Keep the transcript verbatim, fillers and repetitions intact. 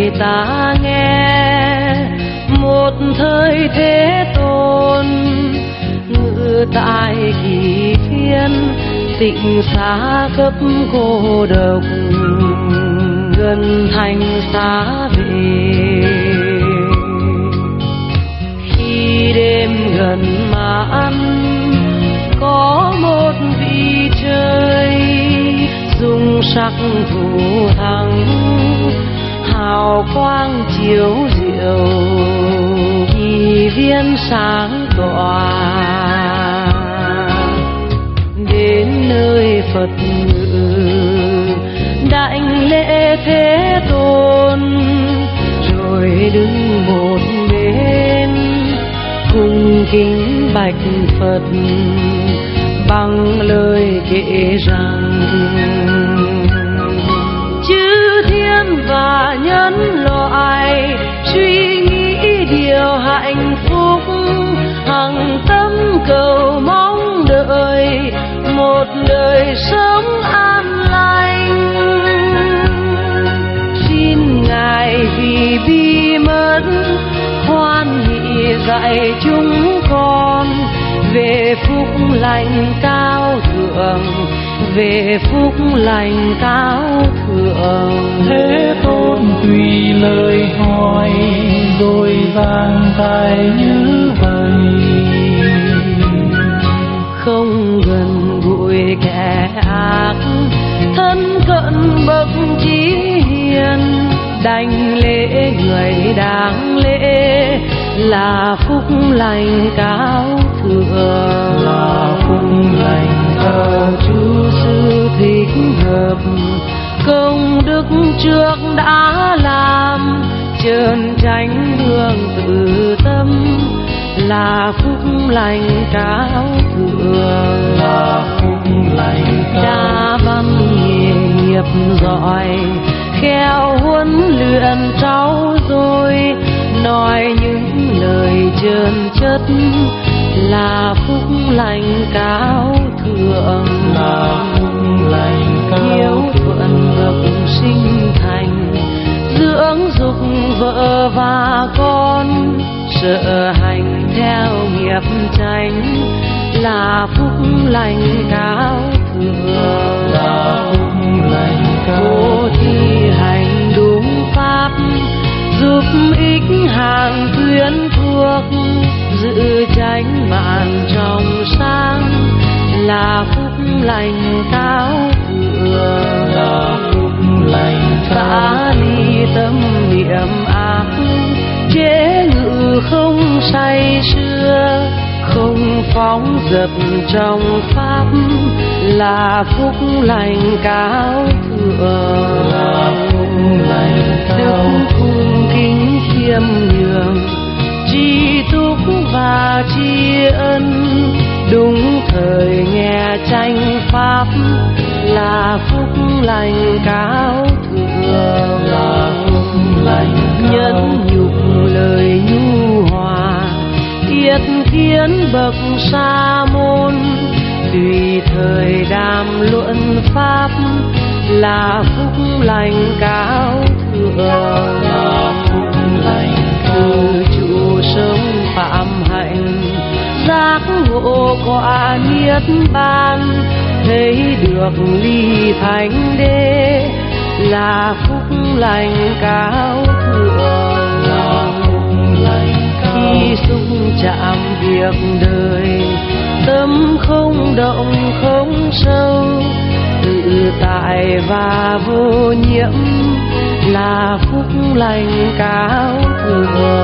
người ta nghe một thời thế tôn ngự tại kỳ phiên tịnh xá khắp cô độc gần thành xá về. Khi đêm gần mãn có một vị trời dung sắc thủ thắng hào quang chiếu diệu kỳ viên sáng tỏa đến nơi Phật ngự đảnh lễ Thế Tôn rồi đứng một bên cung kính bạch Phật bằng lời kể rằng chư thiên và nhân loại suy nghĩ điều hạnh phúc hằng tâm cầu mong đợi một đời sống an lành. Xin Ngài vì bi mẫn hoan hỷ dạy chúng con về phúc lành cao thượng, về phúc lành cao thượng. Thế Tôn tùy lời hỏi rồi giảng giải như vậy, không gần gũi kẻ ác, thân cận bậc trí hiền, đảnh lễ người đáng lễ là phúc lành cao thượng, là phúc lành cao Chúa Sư thích hợp công đức trước đã làm trơn tránh đường tự tâm là phúc lành cao thượng, là phúc lành cao đa văn nghề nghiệp giỏi khéo huấn luyện trau dồi nói những lời chân chất là phúc lành cao thượng, là phúc lành cao hiếu thuận bậc sinh thành dưỡng dục vợ và con sợ hành theo nghiệp chánh là phúc lành cao thượng, là phúc lành cao cô thi hành đúng pháp giúp ích hàng quyến thuộc giữ chánh mạng trong sáng là phúc lành cao thượng, là phúc lành cao xả ly tâm niệm ác chế ngự không say sưa không phóng dật trong pháp là phúc lành cao thượng, là phúc lành cao đức cung kính khiêm nhường tri túc và tri ân đúng thời nghe tranh pháp là phúc lành cao thượng, là phúc lành cao nhân nhục lời nhu hòa yết kiến bậc sa môn tùy thời đàm luận pháp là phúc lành cao thượng, là phúc lành cao từ trụ sống phạm hạnh giác ngộ quả niết bàn thấy được ly thánh đế là phúc lành cao thượng, là phúc lành cao khi xúc chạm việc đời tâm không động không sâu tự tại và vô nhiễm là phúc lành cao thượng.